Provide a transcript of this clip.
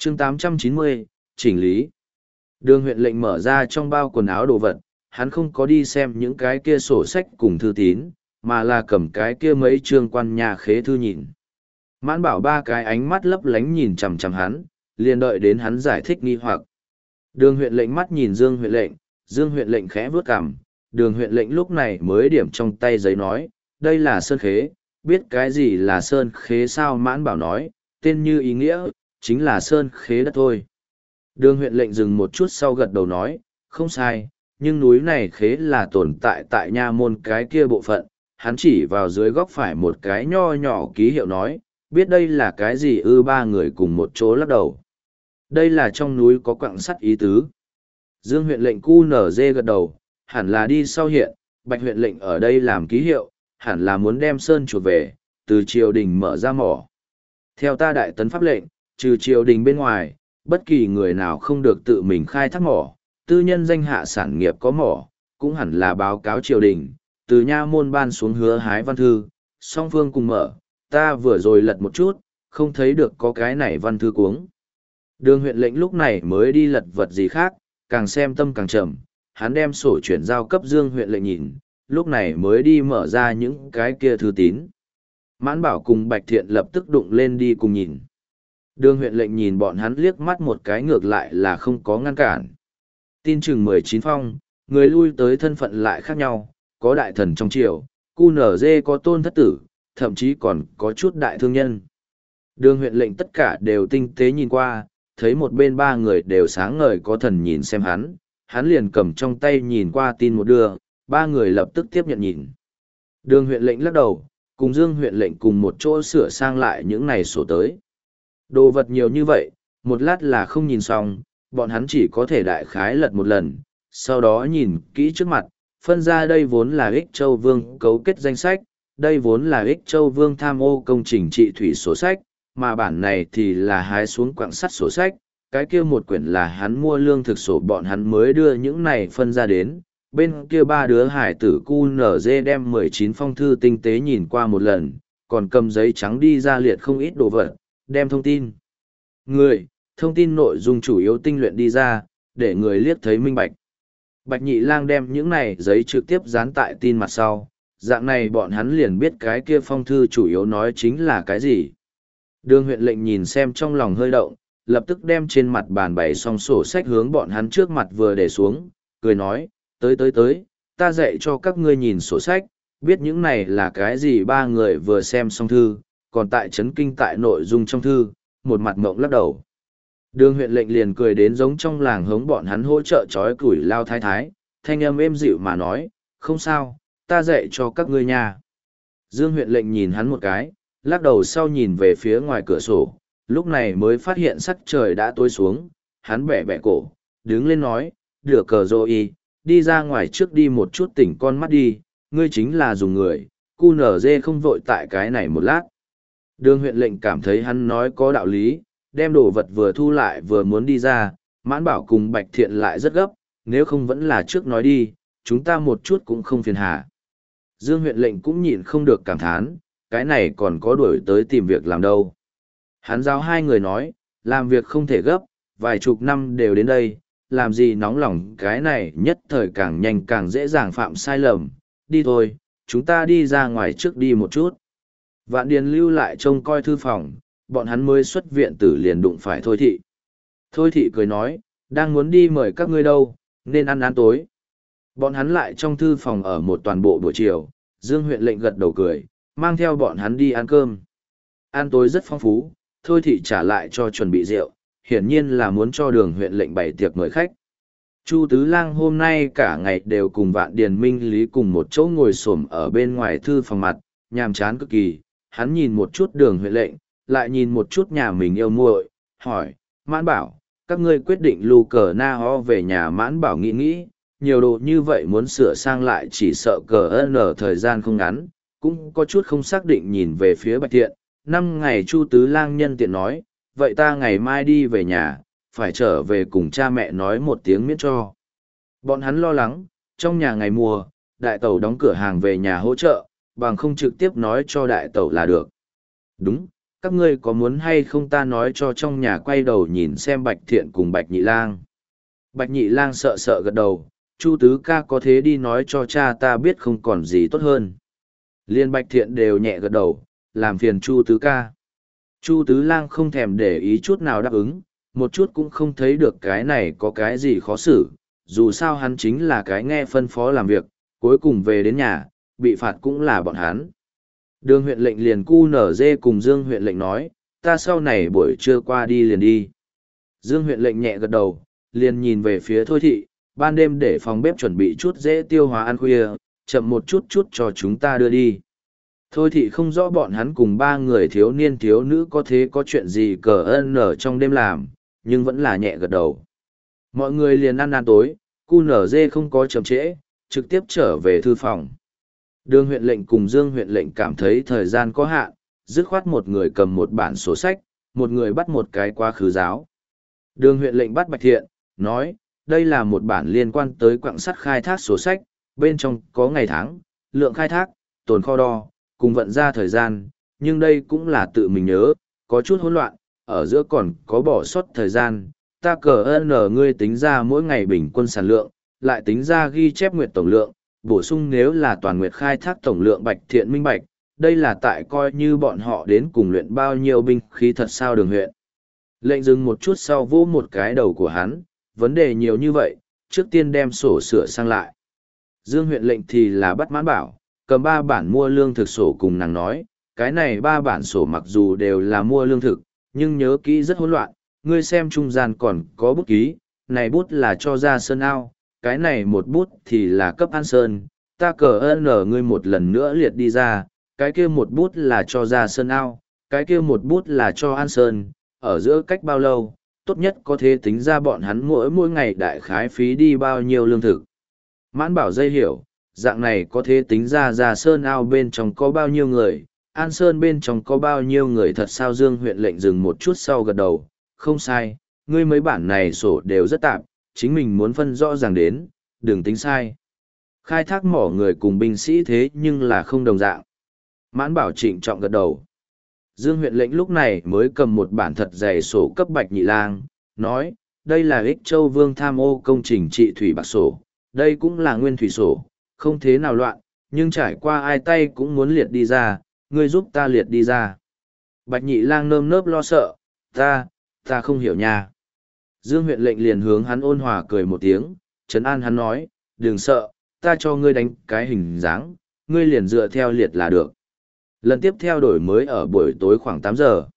chương 890, chỉnh lý. Đường huyện lệnh mở ra trong bao quần áo đồ vật, hắn không có đi xem những cái kia sổ sách cùng thư tín, mà là cầm cái kia mấy trương quan nhà khế thư nhìn. Mãn bảo ba cái ánh mắt lấp lánh nhìn chằm chằm hắn, liền đợi đến hắn giải thích nghi hoặc. Đường huyện lệnh mắt nhìn Dương huyện lệnh khẽ vuốt cằm, đường huyện lệnh lúc này mới điểm trong tay giấy nói, đây là sơn khế, biết cái gì là sơn khế sao? Mãn bảo nói, tên như ý nghĩa, chính là sơn khế đất thôi. Đường huyện lệnh dừng một chút sau gật đầu nói, không sai, nhưng núi này khế là tồn tại tại nha môn cái kia bộ phận. Hắn chỉ vào dưới góc phải một cái nho nhỏ ký hiệu nói, biết đây là cái gì ư? Ba người cùng một chỗ lắc đầu. Đây là trong núi có quặng sắt ý tứ. Dương huyện lệnh QNZ gật đầu, hẳn là đi sau hiện, Bạch huyện lệnh ở đây làm ký hiệu, hẳn là muốn đem sơn chuột về, từ triều đình mở ra mỏ. Theo ta đại tấn pháp lệnh, trừ triều đình bên ngoài, bất kỳ người nào không được tự mình khai thác mỏ, tư nhân danh hạ sản nghiệp có mỏ, cũng hẳn là báo cáo triều đình, từ nha môn ban xuống hứa hái văn thư, song phương cùng mở, ta vừa rồi lật một chút, không thấy được có cái này văn thư cuống. Đường huyện lệnh lúc này mới đi lật vật gì khác, càng xem tâm càng trầm, hắn đem sổ chuyển giao cấp Dương huyện lệnh nhìn, lúc này mới đi mở ra những cái kia thư tín. Mãn bảo cùng Bạch Thiện lập tức đụng lên đi cùng nhìn. Đường huyện lệnh nhìn bọn hắn liếc mắt một cái ngược lại là không có ngăn cản. Tin chừng 19 phong, người lui tới thân phận lại khác nhau, có đại thần trong triều, QNZ có tôn thất tử, thậm chí còn có chút đại thương nhân. Đường huyện lệnh tất cả đều tinh tế nhìn qua, thấy một bên ba người đều sáng ngời có thần nhìn xem hắn liền cầm trong tay nhìn qua tin một đưa, ba người lập tức tiếp nhận nhìn. Đường huyện lệnh lắc đầu, cùng Dương huyện lệnh cùng một chỗ sửa sang lại những này sổ tới. Đồ vật nhiều như vậy, một lát là không nhìn xong, bọn hắn chỉ có thể đại khái lật một lần, sau đó nhìn kỹ trước mặt, phân ra đây vốn là Ích Châu Vương cấu kết danh sách, đây vốn là Ích Châu Vương tham ô công trình trị thủy sổ sách, mà bản này thì là hái xuống quặng sắt sổ sách, cái kia một quyển là hắn mua lương thực sổ, bọn hắn mới đưa những này phân ra đến. Bên kia ba đứa hải tử QNZ đem 19 phong thư tinh tế nhìn qua một lần, còn cầm giấy trắng đi ra liệt không ít đồ vật, đem thông tin thông tin nội dung chủ yếu tinh luyện đi ra, để người liếc thấy minh bạch. Bạch Nhị Lang đem những này giấy trực tiếp dán tại tin mặt sau, dạng này bọn hắn liền biết cái kia phong thư chủ yếu nói chính là cái gì. Đường huyện lệnh nhìn xem trong lòng hơi động, lập tức đem trên mặt bàn bày xong sổ sách hướng bọn hắn trước mặt vừa để xuống, cười nói, tới, ta dạy cho các ngươi nhìn sổ sách, biết những này là cái gì. Ba người vừa xem xong thư, còn tại chấn kinh tại nội dung trong thư, một mặt ngộng lắc đầu. Đường huyện lệnh liền cười đến giống trong làng hống bọn hắn hỗ trợ trói củi lao thái thái, thanh âm êm dịu mà nói, không sao, ta dạy cho các ngươi nha. Dương huyện lệnh nhìn hắn một cái, lắc đầu sau nhìn về phía ngoài cửa sổ, lúc này mới phát hiện sắc trời đã tối xuống, hắn bẻ bẻ cổ, đứng lên nói, được cờ rô y, đi ra ngoài trước đi một chút tỉnh con mắt đi, ngươi chính là dùng người, QNZ không vội tại cái này một lát. Đường huyện lệnh cảm thấy hắn nói có đạo lý, đem đồ vật vừa thu lại vừa muốn đi ra, Mãn Bảo cùng Bạch Thiện lại rất gấp, nếu không vẫn là trước nói đi, chúng ta một chút cũng không phiền hà. Dương huyện lệnh cũng nhịn không được cảm thán, cái này còn có đuổi tới tìm việc làm đâu. Hắn giáo hai người nói, làm việc không thể gấp, vài chục năm đều đến đây, làm gì nóng lòng cái này nhất thời càng nhanh càng dễ dàng phạm sai lầm, đi thôi, chúng ta đi ra ngoài trước đi một chút. Vạn Điền lưu lại trông coi thư phòng, bọn hắn mới xuất viện tử liền đụng phải Thôi Thị. Thôi Thị cười nói, đang muốn đi mời các ngươi đâu, nên ăn tối. Bọn hắn lại trong thư phòng ở một toàn bộ buổi chiều, Dương huyện lệnh gật đầu cười, mang theo bọn hắn đi ăn cơm. Ăn tối rất phong phú, Thôi Thị trả lại cho chuẩn bị rượu, hiển nhiên là muốn cho Đường huyện lệnh bày tiệc mời khách. Chu Tứ Lang hôm nay cả ngày đều cùng Vạn Điền Minh Lý cùng một chỗ ngồi xổm ở bên ngoài thư phòng mặt, nhàm chán cực kỳ. Hắn nhìn một chút Đường huyện lệnh, lại nhìn một chút nhà mình yêu muội, hỏi, Mãn Bảo, các ngươi quyết định lưu cờ na ho về nhà. Mãn Bảo nghĩ, nhiều đồ như vậy muốn sửa sang lại chỉ sợ cờ n thời gian không ngắn, cũng có chút không xác định nhìn về phía Bạch Thiện. 5 ngày Chu Tứ Lang nhân tiện nói, vậy ta ngày mai đi về nhà, phải trở về cùng cha mẹ nói một tiếng miễn cho. Bọn hắn lo lắng, trong nhà ngày mùa, đại tẩu đóng cửa hàng về nhà hỗ trợ, bằng không trực tiếp nói cho đại tẩu là được. Đúng, các ngươi có muốn hay không ta nói cho trong nhà quay đầu nhìn xem Bạch Thiện cùng Bạch Nhị Lang. Bạch Nhị Lang sợ sợ gật đầu, Chu tứ ca có thế đi nói cho cha ta biết không còn gì tốt hơn. Liên Bạch Thiện đều nhẹ gật đầu, làm phiền Chu tứ ca. Chu tứ lang không thèm để ý chút nào đáp ứng, một chút cũng không thấy được cái này có cái gì khó xử, dù sao hắn chính là cái nghe phân phó làm việc, cuối cùng về đến nhà, bị phạt cũng là bọn hắn. Đường huyện lệnh liền cu nở dê cùng Dương huyện lệnh nói, ta sau này buổi trưa qua đi liền đi. Dương huyện lệnh nhẹ gật đầu, liền nhìn về phía Thôi Thị, ban đêm để phòng bếp chuẩn bị chút dễ tiêu hóa ăn khuya, chậm một chút chút cho chúng ta đưa đi. Thôi Thị không rõ bọn hắn cùng ba người thiếu niên thiếu nữ có thế có chuyện gì cờ ân ở trong đêm làm, nhưng vẫn là nhẹ gật đầu. Mọi người liền ăn tối, cu nở dê không có chậm trễ, trực tiếp trở về thư phòng. Đường huyện lệnh cùng Dương huyện lệnh cảm thấy thời gian có hạn, dứt khoát một người cầm một bản sổ sách, một người bắt một cái quá khứ giáo. Đường huyện lệnh bắt Bạch Thiện, nói, đây là một bản liên quan tới quặng sắt khai thác sổ sách, bên trong có ngày tháng, lượng khai thác, tồn kho đo, cùng vận ra thời gian, nhưng đây cũng là tự mình nhớ, có chút hỗn loạn, ở giữa còn có bỏ sót thời gian, ta cờ ơn ngươi tính ra mỗi ngày bình quân sản lượng, lại tính ra ghi chép nguyệt tổng lượng, bổ sung nếu là toàn nguyệt khai thác tổng lượng Bạch Thiện minh bạch, đây là tại coi như bọn họ đến cùng luyện bao nhiêu binh khí thật sao. Đường huyện lệnh dừng một chút sau vỗ một cái đầu của hắn, vấn đề nhiều như vậy, trước tiên đem sổ sửa sang lại. Dương huyện lệnh thì là bắt Mãn Bảo, cầm 3 bản mua lương thực sổ cùng nàng nói, cái này 3 bản sổ mặc dù đều là mua lương thực, nhưng nhớ kỹ rất hỗn loạn, ngươi xem trung gian còn có bút ký, này bút là cho ra sơn ao, cái này một bút thì là cấp An Sơn, ta cờ ơn ở ngươi một lần nữa liệt đi ra, cái kia một bút là cho ra sơn ao, cái kia một bút là cho An Sơn, ở giữa cách bao lâu, tốt nhất có thể tính ra bọn hắn mỗi ngày đại khái phí đi bao nhiêu lương thực. Mãn Bảo dây hiểu, dạng này có thể tính ra sơn ao bên trong có bao nhiêu người, An Sơn bên trong có bao nhiêu người thật sao. Dương huyện lệnh dừng một chút sau gật đầu, không sai, ngươi mấy bản này sổ đều rất tạp, chính mình muốn phân rõ ràng đến, đừng tính sai. Khai thác mỏ người cùng binh sĩ thế nhưng là không đồng dạng. Mãn Bảo trịnh trọng gật đầu. Dương huyện lệnh lúc này mới cầm một bản thật dày sổ cấp Bạch Nhị Lang, nói, đây là Ích Châu Vương tham ô công trình trị thủy bạc sổ, đây cũng là nguyên thủy sổ, không thế nào loạn, nhưng trải qua ai tay cũng muốn liệt đi ra, ngươi giúp ta liệt đi ra. Bạch Nhị Lang nơm nớp lo sợ, ta không hiểu nha. Dương huyện lệnh liền hướng hắn ôn hòa cười một tiếng, trấn an hắn nói, đừng sợ, ta cho ngươi đánh cái hình dáng, ngươi liền dựa theo liệt là được. Lần tiếp theo đổi mới ở buổi tối khoảng 8 giờ.